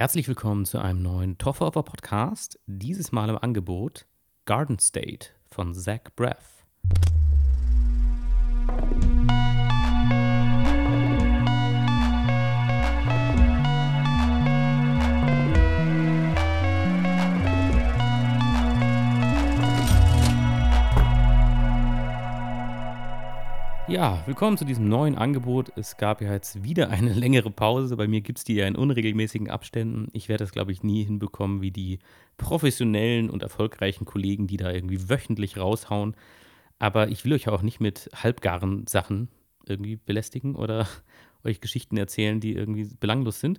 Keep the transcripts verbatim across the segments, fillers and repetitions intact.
Herzlich willkommen zu einem neuen Toffer Podcast. Dieses Mal im Angebot Garden State von Zach Braff. Ja, willkommen zu diesem neuen Angebot. Es gab ja jetzt wieder eine längere Pause. Bei mir gibt es die ja in unregelmäßigen Abständen. Ich werde das, glaube ich, nie hinbekommen wie die professionellen und erfolgreichen Kollegen, die da irgendwie wöchentlich raushauen. Aber ich will euch auch nicht mit halbgaren Sachen irgendwie belästigen oder euch Geschichten erzählen, die irgendwie belanglos sind.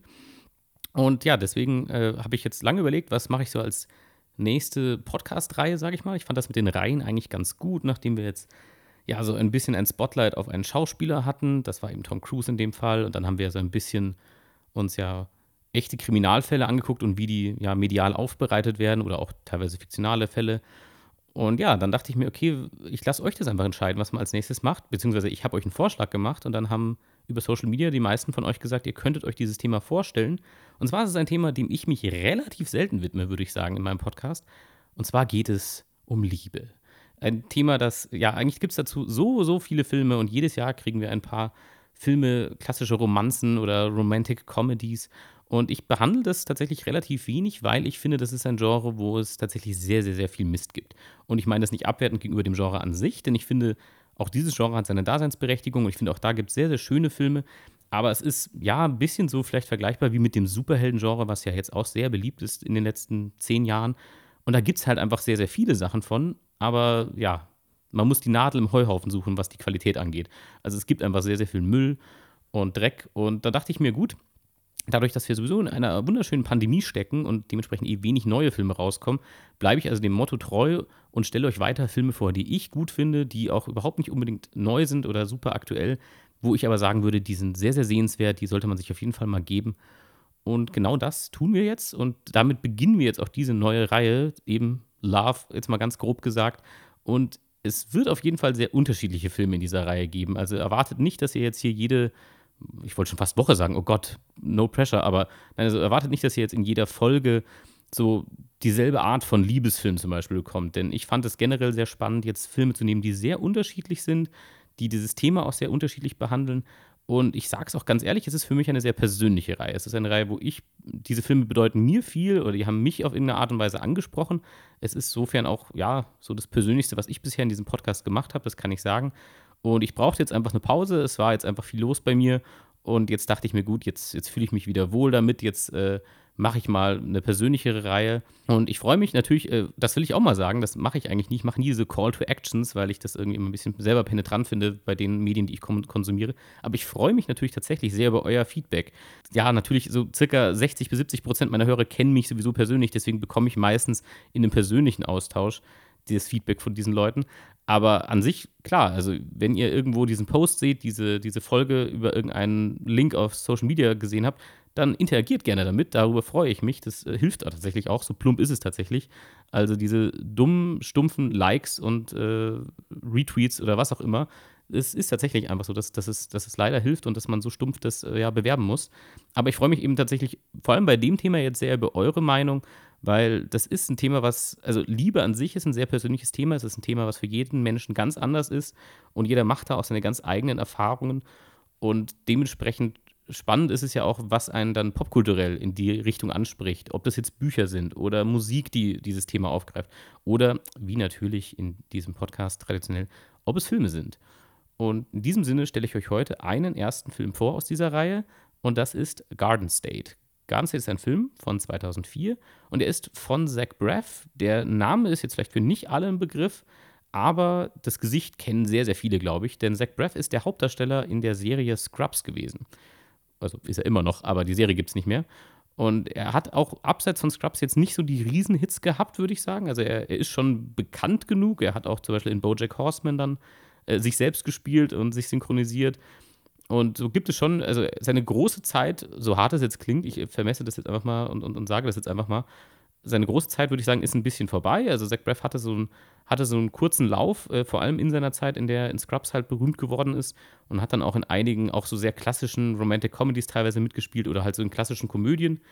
Und ja, deswegen äh, habe ich jetzt lange überlegt, was mache ich so als nächste Podcast-Reihe, sage ich mal. Ich fand das mit den Reihen eigentlich ganz gut, nachdem wir jetzt ja, so ein bisschen ein Spotlight auf einen Schauspieler hatten. Das war eben Tom Cruise in dem Fall. Und dann haben wir so ein bisschen uns ja echte Kriminalfälle angeguckt und wie die ja medial aufbereitet werden oder auch teilweise fiktionale Fälle. Und ja, dann dachte ich mir, okay, ich lasse euch das einfach entscheiden, was man als nächstes macht. Beziehungsweise ich habe euch einen Vorschlag gemacht und dann haben über Social Media die meisten von euch gesagt, ihr könntet euch dieses Thema vorstellen. Und zwar ist es ein Thema, dem ich mich relativ selten widme, würde ich sagen, in meinem Podcast. Und zwar geht es um Liebe. Ein Thema, das, ja, eigentlich gibt es dazu so, so viele Filme und jedes Jahr kriegen wir ein paar Filme, klassische Romanzen oder Romantic Comedies. Und ich behandle das tatsächlich relativ wenig, weil ich finde, das ist ein Genre, wo es tatsächlich sehr, sehr, sehr viel Mist gibt. Und ich meine das nicht abwertend gegenüber dem Genre an sich, denn ich finde, auch dieses Genre hat seine Daseinsberechtigung und ich finde, auch da gibt es sehr, sehr schöne Filme. Aber es ist ja ein bisschen so vielleicht vergleichbar wie mit dem Superhelden-Genre, was ja jetzt auch sehr beliebt ist in den letzten zehn Jahren. Und da gibt es halt einfach sehr, sehr viele Sachen von. Aber ja, man muss die Nadel im Heuhaufen suchen, was die Qualität angeht. Also es gibt einfach sehr, sehr viel Müll und Dreck. Und da dachte ich mir, gut, dadurch, dass wir sowieso in einer wunderschönen Pandemie stecken und dementsprechend eh wenig neue Filme rauskommen, bleibe ich also dem Motto treu und stelle euch weiter Filme vor, die ich gut finde, die auch überhaupt nicht unbedingt neu sind oder super aktuell, wo ich aber sagen würde, die sind sehr, sehr sehenswert, die sollte man sich auf jeden Fall mal geben. Und genau das tun wir jetzt und damit beginnen wir jetzt auch diese neue Reihe, eben Love, jetzt mal ganz grob gesagt. Und es wird auf jeden Fall sehr unterschiedliche Filme in dieser Reihe geben. Also erwartet nicht, dass ihr jetzt hier jede, ich wollte schon fast Woche sagen, oh Gott, no pressure, aber nein, also erwartet nicht, dass ihr jetzt in jeder Folge so dieselbe Art von Liebesfilm zum Beispiel bekommt. Denn ich fand es generell sehr spannend, jetzt Filme zu nehmen, die sehr unterschiedlich sind, die dieses Thema auch sehr unterschiedlich behandeln. Und ich sage es auch ganz ehrlich, es ist für mich eine sehr persönliche Reihe. Es ist eine Reihe, wo ich, diese Filme bedeuten mir viel oder die haben mich auf irgendeine Art und Weise angesprochen. Es ist insofern auch, ja, so das Persönlichste, was ich bisher in diesem Podcast gemacht habe, das kann ich sagen. Und ich brauchte jetzt einfach eine Pause. Es war jetzt einfach viel los bei mir. Und jetzt dachte ich mir, gut, jetzt, jetzt fühle ich mich wieder wohl damit. Jetzt äh, mache ich mal eine persönlichere Reihe. Und ich freue mich natürlich, äh, das will ich auch mal sagen, das mache ich eigentlich nie. Ich mache nie diese Call to Actions, weil ich das irgendwie immer ein bisschen selber penetrant finde bei den Medien, die ich kon- konsumiere. Aber ich freue mich natürlich tatsächlich sehr über euer Feedback. Ja, natürlich so circa sechzig bis siebzig Prozent meiner Hörer kennen mich sowieso persönlich, deswegen bekomme ich meistens in einem persönlichen Austausch dieses Feedback von diesen Leuten. Aber an sich, klar, also wenn ihr irgendwo diesen Post seht, diese, diese Folge über irgendeinen Link auf Social Media gesehen habt, dann interagiert gerne damit, darüber freue ich mich. Das äh, hilft tatsächlich auch, so plump ist es tatsächlich. Also diese dummen, stumpfen Likes und äh, Retweets oder was auch immer, es ist tatsächlich einfach so, dass, dass, es, dass es leider hilft und dass man so stumpf das äh, ja bewerben muss. Aber ich freue mich eben tatsächlich, vor allem bei dem Thema jetzt sehr über eure Meinung, weil das ist ein Thema, was, also Liebe an sich ist ein sehr persönliches Thema, es ist ein Thema, was für jeden Menschen ganz anders ist und jeder macht da auch seine ganz eigenen Erfahrungen und dementsprechend spannend ist es ja auch, was einen dann popkulturell in die Richtung anspricht, ob das jetzt Bücher sind oder Musik, die dieses Thema aufgreift oder, wie natürlich in diesem Podcast traditionell, ob es Filme sind. Und in diesem Sinne stelle ich euch heute einen ersten Film vor aus dieser Reihe und das ist Garden State. Garden State ist ein Film von zweitausendvier und er ist von Zach Braff. Der Name ist jetzt vielleicht für nicht alle ein Begriff, aber das Gesicht kennen sehr, sehr viele, glaube ich, denn Zach Braff ist der Hauptdarsteller in der Serie Scrubs gewesen. Also ist er immer noch, aber die Serie gibt es nicht mehr. Und er hat auch abseits von Scrubs jetzt nicht so die Riesenhits gehabt, würde ich sagen. Also er, er ist schon bekannt genug. Er hat auch zum Beispiel in BoJack Horseman dann äh, sich selbst gespielt und sich synchronisiert. Und so gibt es schon, also seine große Zeit, so hart es jetzt klingt, ich vermesse das jetzt einfach mal und, und, und sage das jetzt einfach mal, seine große Zeit, würde ich sagen, ist ein bisschen vorbei. Also Zach Braff hatte so einen, hatte so einen kurzen Lauf, äh, vor allem in seiner Zeit, in der in Scrubs halt berühmt geworden ist und hat dann auch in einigen, auch so sehr klassischen Romantic Comedies teilweise mitgespielt oder halt so in klassischen Komödien.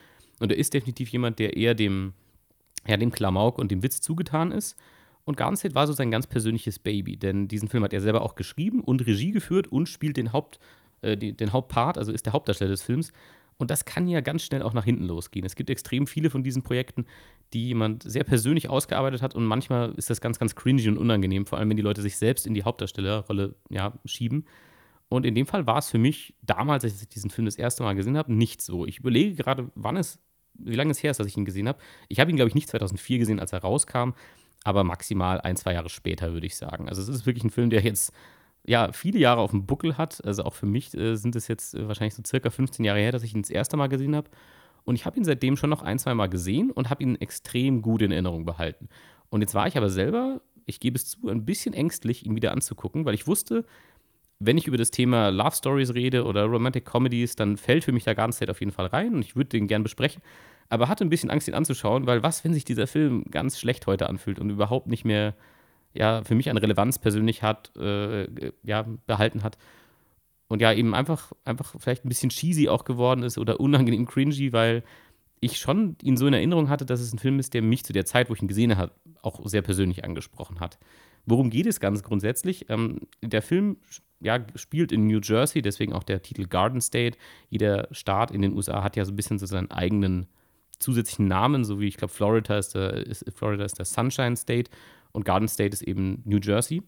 Und er ist definitiv jemand, der eher dem, ja, dem Klamauk und dem Witz zugetan ist. Und Garden State war so sein ganz persönliches Baby, denn diesen Film hat er selber auch geschrieben und Regie geführt und spielt den, Haupt, äh, die, den Hauptpart, also ist der Hauptdarsteller des Films. Und das kann ja ganz schnell auch nach hinten losgehen. Es gibt extrem viele von diesen Projekten, die jemand sehr persönlich ausgearbeitet hat und manchmal ist das ganz, ganz cringy und unangenehm, vor allem wenn die Leute sich selbst in die Hauptdarstellerrolle ja, schieben. Und in dem Fall war es für mich damals, als ich diesen Film das erste Mal gesehen habe, nicht so. Ich überlege gerade, wann es, wie lange es her ist, dass ich ihn gesehen habe. Ich habe ihn, glaube ich, nicht zweitausendvier gesehen, als er rauskam, aber maximal ein, zwei Jahre später, würde ich sagen. Also es ist wirklich ein Film, der jetzt ja viele Jahre auf dem Buckel hat. Also auch für mich äh, sind es jetzt äh, wahrscheinlich so circa fünfzehn Jahre her, dass ich ihn das erste Mal gesehen habe. Und ich habe ihn seitdem schon noch ein, zwei Mal gesehen und habe ihn extrem gut in Erinnerung behalten. Und jetzt war ich aber selber, ich gebe es zu, ein bisschen ängstlich, ihn wieder anzugucken, weil ich wusste, wenn ich über das Thema Love Stories rede oder Romantic Comedies, dann fällt für mich der Garden State auf jeden Fall rein und ich würde den gern besprechen. Aber hatte ein bisschen Angst, ihn anzuschauen, weil was, wenn sich dieser Film ganz schlecht heute anfühlt und überhaupt nicht mehr, ja, für mich an Relevanz persönlich hat, äh, ja, behalten hat. Und ja, eben einfach, einfach vielleicht ein bisschen cheesy auch geworden ist oder unangenehm cringy, weil ich schon ihn so in Erinnerung hatte, dass es ein Film ist, der mich zu der Zeit, wo ich ihn gesehen habe, auch sehr persönlich angesprochen hat. Worum geht es ganz grundsätzlich? Ähm, der Film ja, spielt in New Jersey, deswegen auch der Titel Garden State. Jeder Staat in den U S A hat ja so ein bisschen so seinen eigenen zusätzlichen Namen, so wie ich glaube, Florida ist der, ist, Florida ist der Sunshine State und Garden State ist eben New Jersey.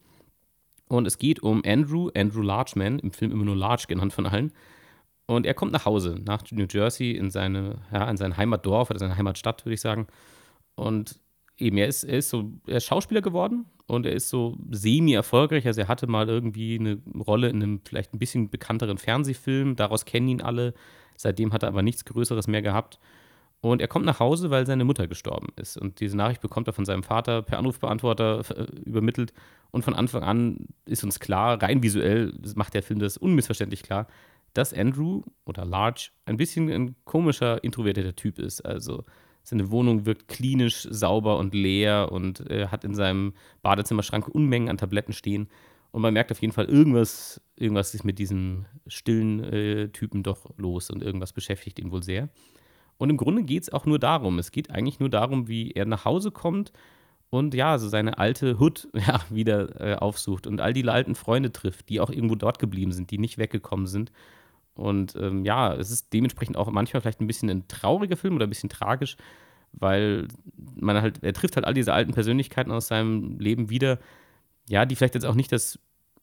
Und es geht um Andrew, Andrew Largeman, im Film immer nur Large genannt von allen. Und er kommt nach Hause, nach New Jersey, in seine, ja, in sein Heimatdorf oder seine Heimatstadt, würde ich sagen. Und eben, er ist, er ist so, er ist Schauspieler geworden und er ist so semi-erfolgreich. Also er hatte mal irgendwie eine Rolle in einem vielleicht ein bisschen bekannteren Fernsehfilm, daraus kennen ihn alle. Seitdem hat er aber nichts Größeres mehr gehabt. Und er kommt nach Hause, weil seine Mutter gestorben ist. Und diese Nachricht bekommt er von seinem Vater per Anrufbeantworter äh, übermittelt. Und von Anfang an ist uns klar, rein visuell macht der Film das unmissverständlich klar, dass Andrew oder Large ein bisschen ein komischer, introvertierter Typ ist. Also seine Wohnung wirkt klinisch, sauber und leer und er hat in seinem Badezimmerschrank Unmengen an Tabletten stehen. Und man merkt auf jeden Fall, irgendwas, irgendwas ist mit diesem stillen äh, Typen doch los und irgendwas beschäftigt ihn wohl sehr. Und im Grunde geht es auch nur darum. Es geht eigentlich nur darum, wie er nach Hause kommt und ja, so seine alte Hood ja, wieder äh, aufsucht und all die alten Freunde trifft, die auch irgendwo dort geblieben sind, die nicht weggekommen sind. Und ähm, ja, es ist dementsprechend auch manchmal vielleicht ein bisschen ein trauriger Film oder ein bisschen tragisch, weil man halt, er trifft halt all diese alten Persönlichkeiten aus seinem Leben wieder, ja, die vielleicht jetzt auch nicht das,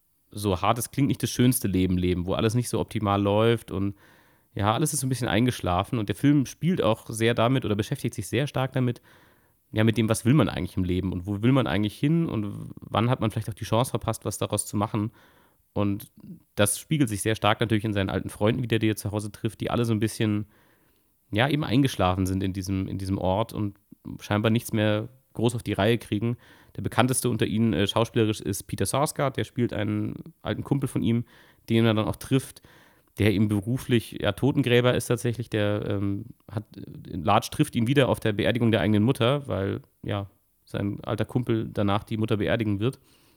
so hart es klingt, nicht das schönste Leben leben, wo alles nicht so optimal läuft und ja, alles ist so ein bisschen eingeschlafen und der Film spielt auch sehr damit oder beschäftigt sich sehr stark damit, ja, mit dem, was will man eigentlich im Leben und wo will man eigentlich hin und wann hat man vielleicht auch die Chance verpasst, was daraus zu machen. Und das spiegelt sich sehr stark natürlich in seinen alten Freunden wieder, die er zu Hause trifft, die alle so ein bisschen, ja, eben eingeschlafen sind in diesem, in diesem Ort und scheinbar nichts mehr groß auf die Reihe kriegen. Der bekannteste unter ihnen äh, schauspielerisch ist Peter Sarsgaard, der spielt einen alten Kumpel von ihm, den er dann auch trifft, der eben beruflich ja, Totengräber ist tatsächlich. Der ähm, hat, Large trifft ihn wieder auf der Beerdigung der eigenen Mutter, weil ja, sein alter Kumpel danach die Mutter beerdigen wird.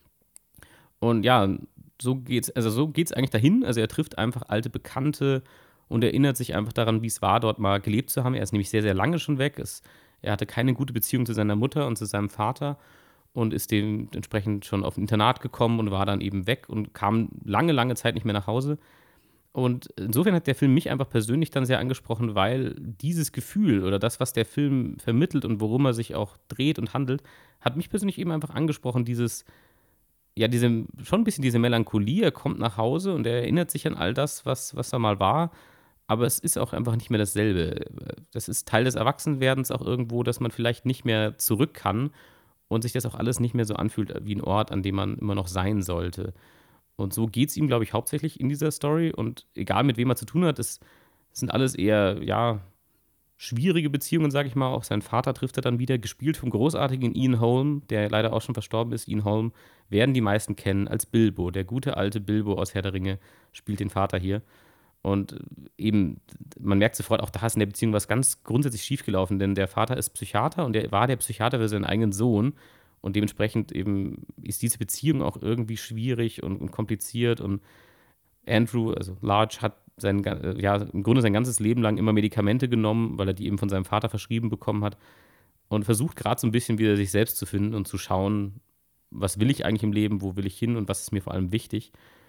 Und ja, so geht's, also so geht's eigentlich dahin. Also er trifft einfach alte Bekannte und erinnert sich einfach daran, wie es war, dort mal gelebt zu haben. Er ist nämlich sehr, sehr lange schon weg. Es, er hatte keine gute Beziehung zu seiner Mutter und zu seinem Vater und ist dementsprechend schon auf ein Internat gekommen und war dann eben weg und kam lange, lange Zeit nicht mehr nach Hause. Und insofern hat der Film mich einfach persönlich dann sehr angesprochen, weil dieses Gefühl oder das, was der Film vermittelt und worum er sich auch dreht und handelt, hat mich persönlich eben einfach angesprochen, dieses, ja, diese, schon ein bisschen diese Melancholie. Er kommt nach Hause und er erinnert sich an all das, was, was da mal war, aber es ist auch einfach nicht mehr dasselbe. Das ist Teil des Erwachsenwerdens auch irgendwo, dass man vielleicht nicht mehr zurück kann und sich das auch alles nicht mehr so anfühlt wie ein Ort, an dem man immer noch sein sollte. Und so geht es ihm, glaube ich, hauptsächlich in dieser Story. Und egal, mit wem er zu tun hat, es sind alles eher, ja, schwierige Beziehungen, sage ich mal. Auch sein Vater trifft er dann wieder, gespielt vom großartigen Ian Holm, der leider auch schon verstorben ist. Ian Holm werden die meisten kennen als Bilbo. Der gute alte Bilbo aus Herr der Ringe spielt den Vater hier. Und eben, man merkt sofort, auch da ist in der Beziehung was ganz grundsätzlich schiefgelaufen, denn der Vater ist Psychiater und der war der Psychiater für seinen eigenen Sohn. Und dementsprechend eben ist diese Beziehung auch irgendwie schwierig und, und kompliziert. Und Andrew, also Large, hat sein, ga- äh, ja, im Grunde sein ganzes Leben lang immer Medikamente genommen, weil er die eben von seinem Vater verschrieben bekommen hat und versucht gerade so ein bisschen wieder sich selbst zu finden und zu schauen, was will ich eigentlich im Leben, wo will ich hin und was ist mir vor allem wichtig.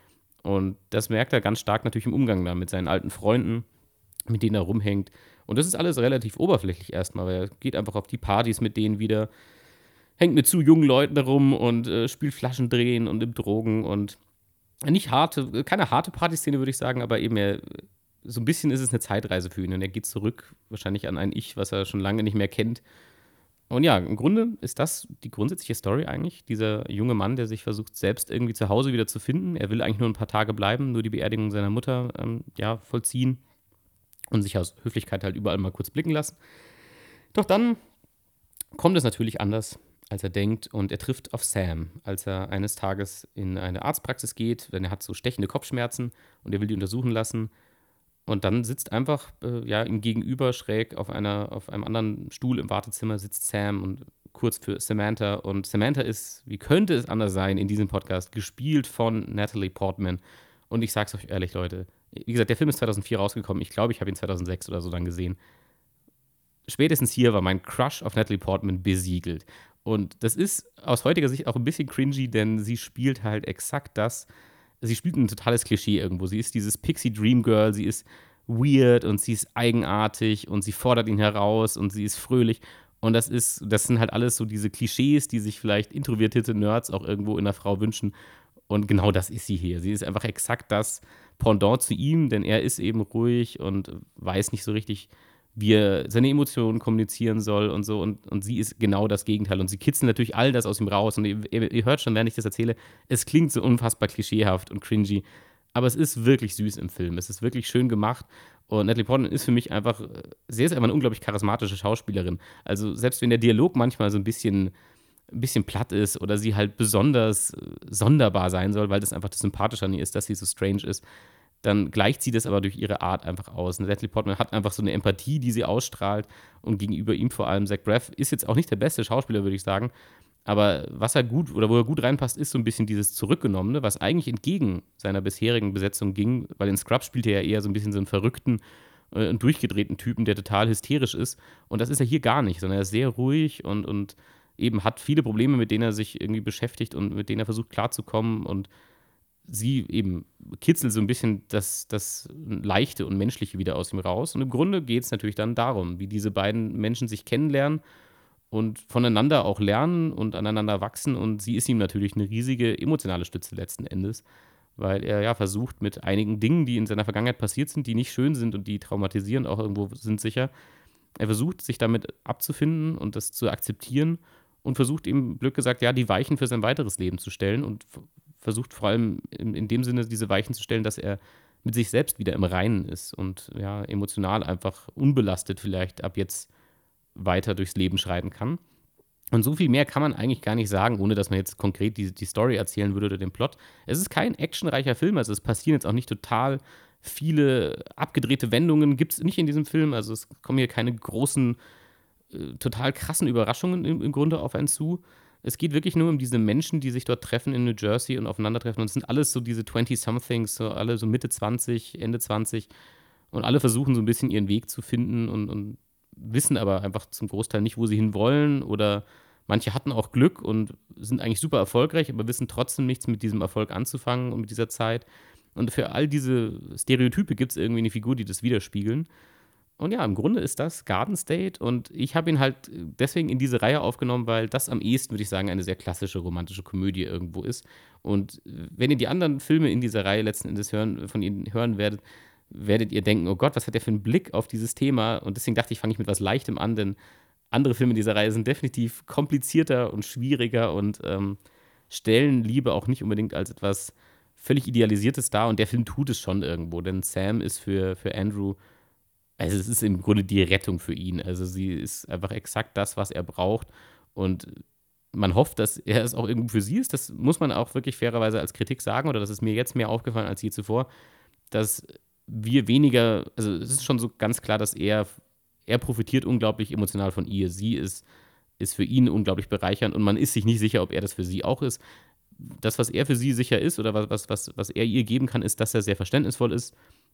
Und das merkt er ganz stark natürlich im Umgang da mit seinen alten Freunden, mit denen er rumhängt. Und das ist alles relativ oberflächlich erstmal, weil er geht einfach auf die Partys mit denen wieder, hängt mit zu jungen Leuten rum und äh, spielt Flaschendrehen und im Drogen und nicht harte, keine harte Partyszene, würde ich sagen, aber eben er, so ein bisschen ist es eine Zeitreise für ihn und er geht zurück, wahrscheinlich an ein Ich, was er schon lange nicht mehr kennt. Und ja, im Grunde ist das die grundsätzliche Story eigentlich. Dieser junge Mann, der sich versucht, selbst irgendwie zu Hause wieder zu finden. Er will eigentlich nur ein paar Tage bleiben, nur die Beerdigung seiner Mutter ähm, ja, vollziehen und sich aus Höflichkeit halt überall mal kurz blicken lassen. Doch dann kommt es natürlich anders, als er denkt, und er trifft auf Sam, als er eines Tages in eine Arztpraxis geht, denn er hat so stechende Kopfschmerzen und er will die untersuchen lassen. Und dann sitzt einfach, äh, ja, ihm gegenüber schräg auf einer, auf einem anderen Stuhl im Wartezimmer sitzt Sam und kurz für Samantha. Und Samantha ist, wie könnte es anders sein in diesem Podcast, gespielt von Natalie Portman. Und ich sag's euch ehrlich, Leute, wie gesagt, der Film ist zweitausendvier rausgekommen. Ich glaube, ich habe ihn zweitausendsechs oder so dann gesehen. Spätestens hier war mein Crush auf Natalie Portman besiegelt. Und das ist aus heutiger Sicht auch ein bisschen cringy, denn sie spielt halt exakt das. Sie spielt ein totales Klischee irgendwo. Sie ist dieses Pixie Dream Girl, sie ist weird und sie ist eigenartig und sie fordert ihn heraus und sie ist fröhlich. Und das ist, das sind halt alles so diese Klischees, die sich vielleicht introvertierte Nerds auch irgendwo in einer Frau wünschen. Und genau das ist sie hier. Sie ist einfach exakt das Pendant zu ihm, denn er ist eben ruhig und weiß nicht so richtig, wie er seine Emotionen kommunizieren soll und so. Und, und sie ist genau das Gegenteil. Und sie kitzelt natürlich all das aus ihm raus. Und ihr, ihr, ihr hört schon, während ich das erzähle, es klingt so unfassbar klischeehaft und cringy. Aber es ist wirklich süß im Film. Es ist wirklich schön gemacht. Und Natalie Portman ist für mich einfach, äh, sie ist einfach eine unglaublich charismatische Schauspielerin. Also selbst wenn der Dialog manchmal so ein bisschen, ein bisschen platt ist oder sie halt besonders äh, sonderbar sein soll, weil das einfach das Sympathische an ihr ist, dass sie so strange ist, dann gleicht sie das aber durch ihre Art einfach aus. Und Natalie Portman hat einfach so eine Empathie, die sie ausstrahlt. Und gegenüber ihm vor allem, Zach Braff ist jetzt auch nicht der beste Schauspieler, würde ich sagen. Aber was er gut oder wo er gut reinpasst, ist so ein bisschen dieses Zurückgenommene, was eigentlich entgegen seiner bisherigen Besetzung ging, weil in Scrubs spielte er ja eher so ein bisschen so einen verrückten äh, und durchgedrehten Typen, der total hysterisch ist. Und das ist er hier gar nicht, sondern er ist sehr ruhig und, und eben hat viele Probleme, mit denen er sich irgendwie beschäftigt und mit denen er versucht klarzukommen und sie eben kitzelt so ein bisschen das, das Leichte und Menschliche wieder aus ihm raus. Und im Grunde geht es natürlich dann darum, wie diese beiden Menschen sich kennenlernen und voneinander auch lernen und aneinander wachsen. Und sie ist ihm natürlich eine riesige emotionale Stütze letzten Endes, weil er ja versucht, mit einigen Dingen, die in seiner Vergangenheit passiert sind, die nicht schön sind und die traumatisierend auch irgendwo sind sicher, er versucht, sich damit abzufinden und das zu akzeptieren und versucht ihm, blöd gesagt, ja, die Weichen für sein weiteres Leben zu stellen und versucht vor allem in, in dem Sinne diese Weichen zu stellen, dass er mit sich selbst wieder im Reinen ist und ja, emotional einfach unbelastet vielleicht ab jetzt weiter durchs Leben schreiten kann. Und so viel mehr kann man eigentlich gar nicht sagen, ohne dass man jetzt konkret die, die Story erzählen würde oder den Plot. Es ist kein actionreicher Film, also es passieren jetzt auch nicht total viele abgedrehte Wendungen, gibt es nicht in diesem Film. Also es kommen hier keine großen, äh, total krassen Überraschungen im, im Grunde auf einen zu. Es geht wirklich nur um diese Menschen, die sich dort treffen in New Jersey und aufeinandertreffen. Und es sind alles so diese zwanzig-somethings, so alle so Mitte zwanzig, Ende zwanzig. Und alle versuchen so ein bisschen ihren Weg zu finden und, und wissen aber einfach zum Großteil nicht, wo sie hinwollen. Oder manche hatten auch Glück und sind eigentlich super erfolgreich, aber wissen trotzdem nichts mit diesem Erfolg anzufangen und mit dieser Zeit. Und für all diese Stereotype gibt es irgendwie eine Figur, die das widerspiegeln. Und ja, im Grunde ist das Garden State und ich habe ihn halt deswegen in diese Reihe aufgenommen, weil das am ehesten, würde ich sagen, eine sehr klassische romantische Komödie irgendwo ist. Und wenn ihr die anderen Filme in dieser Reihe letzten Endes hören, von ihnen hören werdet, werdet ihr denken, oh Gott, was hat der für einen Blick auf dieses Thema? Und deswegen dachte ich, fange ich mit was Leichtem an, denn andere Filme in dieser Reihe sind definitiv komplizierter und schwieriger und ähm, stellen Liebe auch nicht unbedingt als etwas völlig Idealisiertes dar. Und der Film tut es schon irgendwo, denn Sam ist für, für Andrew, also es ist im Grunde die Rettung für ihn. Also sie ist einfach exakt das, was er braucht. Und man hofft, dass er es auch irgendwo für sie ist. Das muss man auch wirklich fairerweise als Kritik sagen, oder das ist mir jetzt mehr aufgefallen als je zuvor, dass wir weniger, also es ist schon so ganz klar, dass er, er profitiert unglaublich emotional von ihr. Sie ist, ist für ihn unglaublich bereichernd und man ist sich nicht sicher, ob er das für sie auch ist. Das, was er für sie sicher ist oder was, was, was, was er ihr geben kann, ist, dass er sehr verständnisvoll ist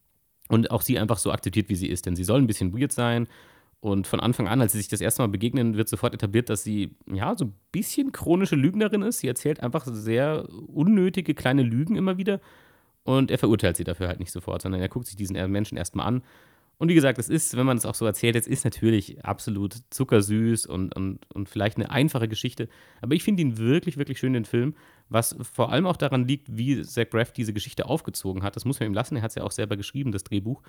und auch sie einfach so akzeptiert, wie sie ist. Denn sie soll ein bisschen weird sein und von Anfang an, als sie sich das erste Mal begegnen, wird sofort etabliert, dass sie, ja, so ein bisschen chronische Lügnerin ist. Sie erzählt einfach sehr unnötige kleine Lügen immer wieder und er verurteilt sie dafür halt nicht sofort, sondern er guckt sich diesen Menschen erst mal an. Und wie gesagt, es ist, wenn man es auch so erzählt, es ist natürlich absolut zuckersüß und, und, und vielleicht eine einfache Geschichte. Aber ich finde ihn wirklich, wirklich schön, den Film. Was vor allem auch daran liegt, wie Zach Braff diese Geschichte aufgezogen hat. Das muss man ihm lassen. Er hat es ja auch selber geschrieben, das Drehbuch.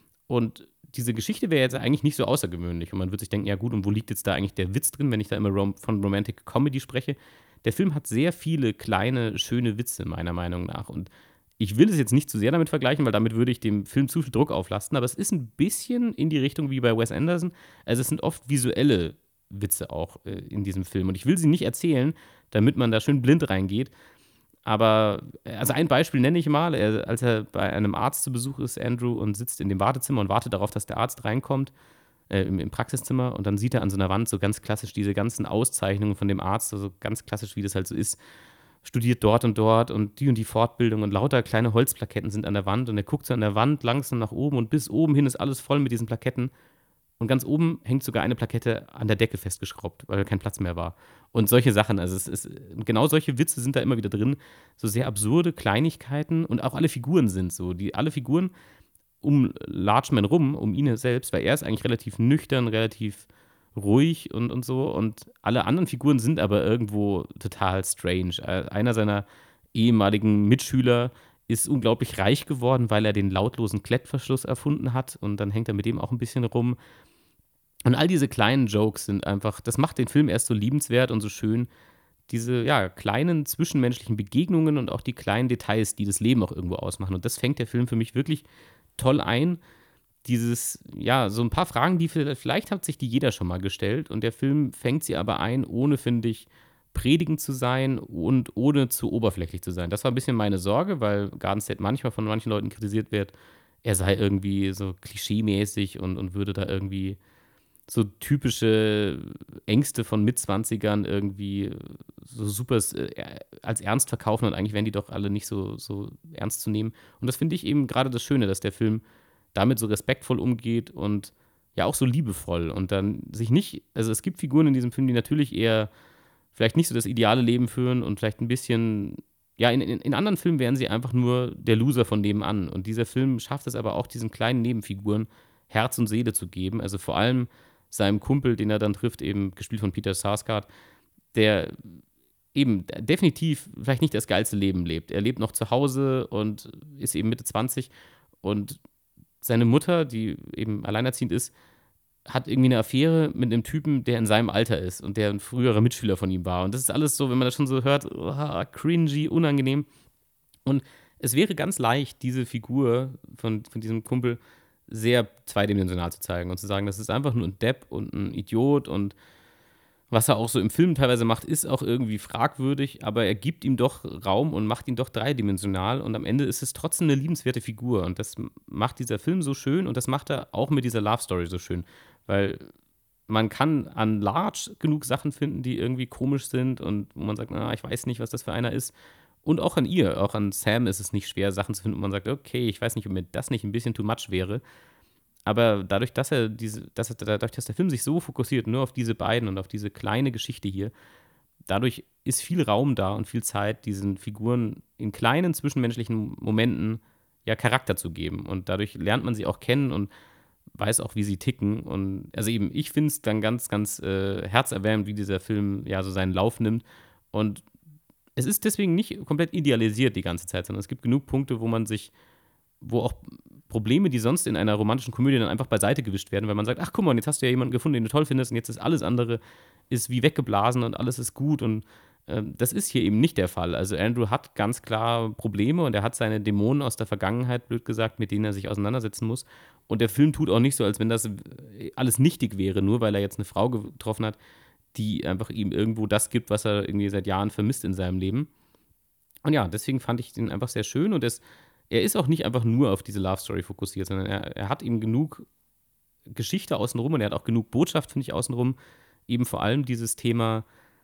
Und diese Geschichte wäre jetzt eigentlich nicht so außergewöhnlich. Und man würde sich denken, ja gut, und wo liegt jetzt da eigentlich der Witz drin, wenn ich da immer rom von Romantic Comedy spreche? Der Film hat sehr viele kleine, schöne Witze, meiner Meinung nach. Und ich will es jetzt nicht zu sehr damit vergleichen, weil damit würde ich dem Film zu viel Druck auflasten, aber es ist ein bisschen in die Richtung wie bei Wes Anderson. Also es sind oft visuelle Witze auch äh, in diesem Film. Und ich will sie nicht erzählen, damit man da schön blind reingeht. Aber, äh, also ein Beispiel nenne ich mal, er, als er bei einem Arzt zu Besuch ist, Andrew, und sitzt in dem Wartezimmer und wartet darauf, dass der Arzt reinkommt, äh, im, im Praxiszimmer, und dann sieht er an so einer Wand so ganz klassisch diese ganzen Auszeichnungen von dem Arzt, also ganz klassisch, wie das halt so ist, studiert dort und dort und die und die Fortbildung und lauter kleine Holzplaketten sind an der Wand und er guckt so an der Wand langsam nach oben und bis oben hin ist alles voll mit diesen Plaketten und ganz oben hängt sogar eine Plakette an der Decke festgeschraubt, weil kein Platz mehr war. Und solche Sachen, also es ist, genau solche Witze sind da immer wieder drin, so sehr absurde Kleinigkeiten und auch alle Figuren sind so, die alle Figuren um Largeman rum, um ihn selbst, weil er ist eigentlich relativ nüchtern, relativ ruhig und, und so. Und alle anderen Figuren sind aber irgendwo total strange. Äh, Einer seiner ehemaligen Mitschüler ist unglaublich reich geworden, weil er den lautlosen Klettverschluss erfunden hat. Und dann hängt er mit dem auch ein bisschen rum. Und all diese kleinen Jokes sind einfach, das macht den Film erst so liebenswert und so schön. Diese, ja, kleinen zwischenmenschlichen Begegnungen und auch die kleinen Details, die das Leben auch irgendwo ausmachen. Und das fängt der Film für mich wirklich toll ein. Dieses, ja, so ein paar Fragen, die vielleicht hat sich die jeder schon mal gestellt und der Film fängt sie aber ein, ohne, finde ich, predigend zu sein und ohne zu oberflächlich zu sein. Das war ein bisschen meine Sorge, weil Garden State manchmal von manchen Leuten kritisiert wird, er sei irgendwie so klischeemäßig und, und würde da irgendwie so typische Ängste von Mitzwanzigern irgendwie so super äh, als ernst verkaufen und eigentlich wären die doch alle nicht so, so ernst zu nehmen. Und das finde ich eben gerade das Schöne, dass der Film damit so respektvoll umgeht und ja auch so liebevoll und dann sich nicht, also es gibt Figuren in diesem Film, die natürlich eher vielleicht nicht so das ideale Leben führen und vielleicht ein bisschen, ja, in, in, in anderen Filmen wären sie einfach nur der Loser von nebenan. Und dieser Film schafft es aber auch, diesen kleinen Nebenfiguren Herz und Seele zu geben. Also vor allem seinem Kumpel, den er dann trifft, eben gespielt von Peter Sarsgaard, der eben definitiv vielleicht nicht das geilste Leben lebt. Er lebt noch zu Hause und ist eben Mitte zwanzig und seine Mutter, die eben alleinerziehend ist, hat irgendwie eine Affäre mit einem Typen, der in seinem Alter ist und der ein früherer Mitschüler von ihm war. Und das ist alles so, wenn man das schon so hört, oh, cringy, unangenehm. Und es wäre ganz leicht, diese Figur von, von diesem Kumpel sehr zweidimensional zu zeigen und zu sagen, das ist einfach nur ein Depp und ein Idiot und was er auch so im Film teilweise macht, ist auch irgendwie fragwürdig, aber er gibt ihm doch Raum und macht ihn doch dreidimensional und am Ende ist es trotzdem eine liebenswerte Figur und das macht dieser Film so schön und das macht er auch mit dieser Love Story so schön, weil man kann an Large genug Sachen finden, die irgendwie komisch sind und wo man sagt, na, ich weiß nicht, was das für einer ist. Und auch an ihr, auch an Sam ist es nicht schwer, Sachen zu finden, wo man sagt, okay, ich weiß nicht, ob mir das nicht ein bisschen too much wäre. Aber dadurch, dass er diese, dass er, dadurch, dass der Film sich so fokussiert, nur auf diese beiden und auf diese kleine Geschichte hier, dadurch ist viel Raum da und viel Zeit, diesen Figuren in kleinen zwischenmenschlichen Momenten ja Charakter zu geben. Und dadurch lernt man sie auch kennen und weiß auch, wie sie ticken. Und also eben, ich finde es dann ganz, ganz äh, herzerwärmend, wie dieser Film ja so seinen Lauf nimmt. Und es ist deswegen nicht komplett idealisiert die ganze Zeit, sondern es gibt genug Punkte, wo man sich, wo auch Probleme, die sonst in einer romantischen Komödie dann einfach beiseite gewischt werden, weil man sagt, ach guck mal, jetzt hast du ja jemanden gefunden, den du toll findest und jetzt ist alles andere ist wie weggeblasen und alles ist gut und äh, das ist hier eben nicht der Fall. Also Andrew hat ganz klar Probleme und er hat seine Dämonen aus der Vergangenheit, blöd gesagt, mit denen er sich auseinandersetzen muss und der Film tut auch nicht so, als wenn das äh, alles nichtig wäre, nur weil er jetzt eine Frau getroffen hat, die einfach ihm irgendwo das gibt, was er irgendwie seit Jahren vermisst in seinem Leben. Und ja, deswegen fand ich den einfach sehr schön und es, er ist auch nicht einfach nur auf diese Love Story fokussiert, sondern er, er hat eben genug Geschichte außenrum und er hat auch genug Botschaft, finde ich, außenrum. Eben vor allem dieses Thema,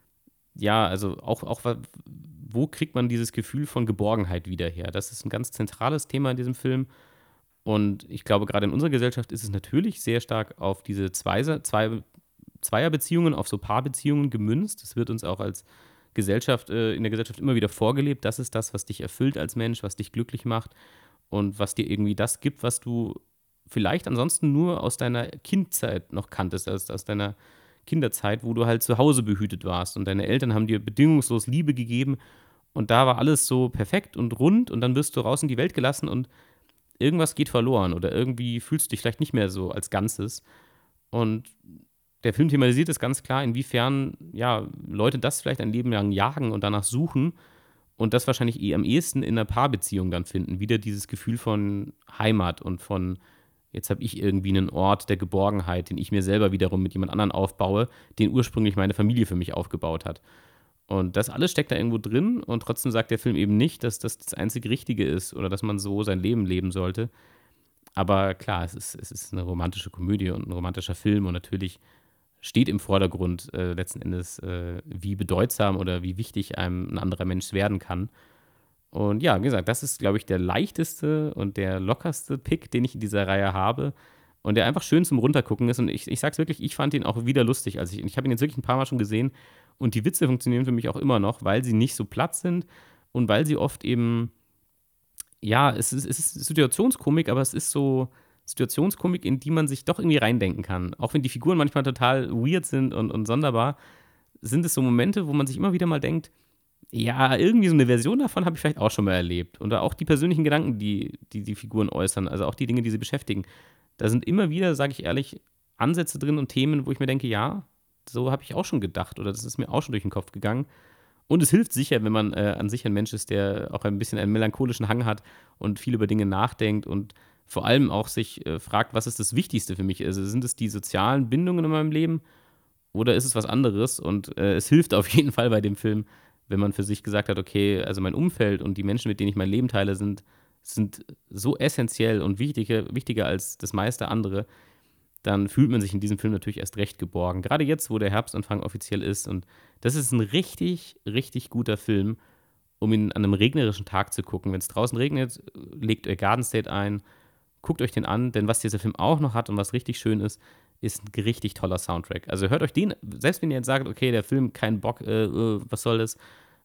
ja, also auch, auch wo kriegt man dieses Gefühl von Geborgenheit wieder her? Das ist ein ganz zentrales Thema in diesem Film Und ich glaube, gerade in unserer Gesellschaft ist es natürlich sehr stark auf diese Zweise zwei Zweierbeziehungen, auf so Paarbeziehungen gemünzt. Es wird uns auch als Gesellschaft äh, in der Gesellschaft immer wieder vorgelebt. Das ist das, was dich erfüllt als Mensch, was dich glücklich macht und was dir irgendwie das gibt, was du vielleicht ansonsten nur aus deiner Kindzeit noch kanntest, aus aus deiner Kinderzeit, wo du halt zu Hause behütet warst und deine Eltern haben dir bedingungslos Liebe gegeben und da war alles so perfekt und rund und dann wirst du raus in die Welt gelassen und irgendwas geht verloren oder irgendwie fühlst du dich vielleicht nicht mehr so als Ganzes. Und der Film thematisiert es ganz klar, inwiefern ja, Leute das vielleicht ein Leben lang jagen und danach suchen und das wahrscheinlich eh am ehesten in einer Paarbeziehung dann finden. Wieder dieses Gefühl von Heimat und von, jetzt habe ich irgendwie einen Ort der Geborgenheit, den ich mir selber wiederum mit jemand anderem aufbaue, den ursprünglich meine Familie für mich aufgebaut hat. Und das alles steckt da irgendwo drin und trotzdem sagt der Film eben nicht, dass das das einzig Richtige ist oder dass man so sein Leben leben sollte. Aber klar, es ist, es ist eine romantische Komödie und ein romantischer Film und natürlich steht im Vordergrund äh, letzten Endes, äh, wie bedeutsam oder wie wichtig einem ein anderer Mensch werden kann. Und ja, wie gesagt, das ist, glaube ich, der leichteste und der lockerste Pick, den ich in dieser Reihe habe. Und der einfach schön zum Runtergucken ist. Und ich, ich sag's wirklich, ich fand ihn auch wieder lustig. Also ich, ich habe ihn jetzt wirklich ein paar Mal schon gesehen. Und die Witze funktionieren für mich auch immer noch, weil sie nicht so platt sind und weil sie oft eben, ja, es ist, es ist Situationskomik, aber es ist so Situationskomik, in die man sich doch irgendwie reindenken kann. Auch wenn die Figuren manchmal total weird sind und, und sonderbar, sind es so Momente, wo man sich immer wieder mal denkt, ja, irgendwie so eine Version davon habe ich vielleicht auch schon mal erlebt. Und auch die persönlichen Gedanken, die, die die Figuren äußern, also auch die Dinge, die sie beschäftigen. Da sind immer wieder, sage ich ehrlich, Ansätze drin und Themen, wo ich mir denke, ja, so habe ich auch schon gedacht oder das ist mir auch schon durch den Kopf gegangen. Und es hilft sicher, wenn man äh, an sich ein Mensch ist, der auch ein bisschen einen melancholischen Hang hat und viel über Dinge nachdenkt und vor allem auch sich äh, fragt, was ist das Wichtigste für mich? Also sind es die sozialen Bindungen in meinem Leben oder ist es was anderes? Und äh, es hilft auf jeden Fall bei dem Film, wenn man für sich gesagt hat, okay, also mein Umfeld und die Menschen, mit denen ich mein Leben teile, sind, sind so essentiell und wichtiger, wichtiger als das meiste andere, dann fühlt man sich in diesem Film natürlich erst recht geborgen. Gerade jetzt, wo der Herbstanfang offiziell ist. Und das ist ein richtig, richtig guter Film, um ihn an einem regnerischen Tag zu gucken. Wenn es draußen regnet, legt euch Garden State ein, guckt euch den an, denn was dieser Film auch noch hat und was richtig schön ist, ist ein richtig toller Soundtrack. Also hört euch den, selbst wenn ihr jetzt sagt, okay, der Film, kein Bock, äh, äh, was soll das,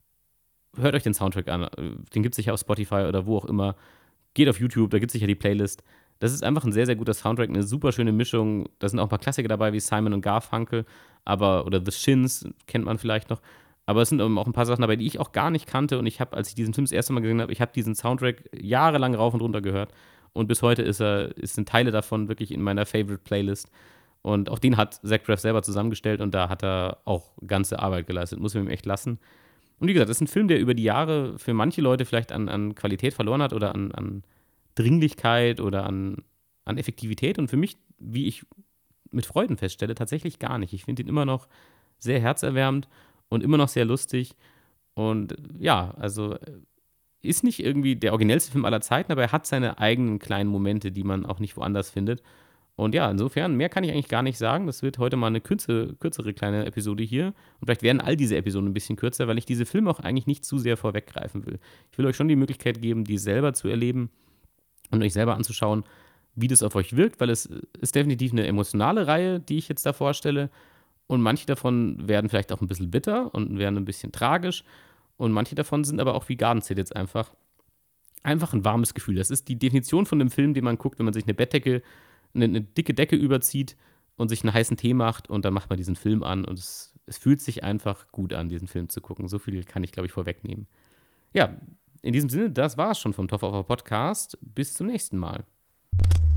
hört euch den Soundtrack an. Den gibt es sicher auf Spotify oder wo auch immer. Geht auf YouTube, da gibt es sicher die Playlist. Das ist einfach ein sehr, sehr guter Soundtrack, eine super schöne Mischung. Da sind auch ein paar Klassiker dabei, wie Simon und Garfunkel, aber, oder The Shins, kennt man vielleicht noch. Aber es sind auch ein paar Sachen dabei, die ich auch gar nicht kannte. Und ich habe, als ich diesen Film das erste Mal gesehen habe, ich habe diesen Soundtrack jahrelang rauf und runter gehört. Und bis heute ist er, ist sind Teile davon wirklich in meiner Favorite Playlist. Und auch den hat Zach Braff selber zusammengestellt und da hat er auch ganze Arbeit geleistet. Muss man ihm echt lassen. Und wie gesagt, das ist ein Film, der über die Jahre für manche Leute vielleicht an, an Qualität verloren hat oder an, an Dringlichkeit oder an, an Effektivität. Und für mich, wie ich mit Freuden feststelle, tatsächlich gar nicht. Ich finde ihn immer noch sehr herzerwärmend und immer noch sehr lustig. Und ja, also ist nicht irgendwie der originellste Film aller Zeiten, aber er hat seine eigenen kleinen Momente, die man auch nicht woanders findet. Und ja, insofern, mehr kann ich eigentlich gar nicht sagen. Das wird heute mal eine kürze, kürzere kleine Episode hier. Und vielleicht werden all diese Episoden ein bisschen kürzer, weil ich diese Filme auch eigentlich nicht zu sehr vorweggreifen will. Ich will euch schon die Möglichkeit geben, die selber zu erleben und euch selber anzuschauen, wie das auf euch wirkt, weil es ist definitiv eine emotionale Reihe, die ich jetzt da vorstelle. Und manche davon werden vielleicht auch ein bisschen bitter und werden ein bisschen tragisch. Und manche davon sind aber auch wie Garden State jetzt einfach. Einfach ein warmes Gefühl. Das ist die Definition von einem Film, den man guckt, wenn man sich eine Bettdecke, eine, eine dicke Decke überzieht und sich einen heißen Tee macht und dann macht man diesen Film an und es, es fühlt sich einfach gut an, diesen Film zu gucken. So viel kann ich, glaube ich, vorwegnehmen. Ja, in diesem Sinne, das war es schon vom Top of Our Podcast. Bis zum nächsten Mal.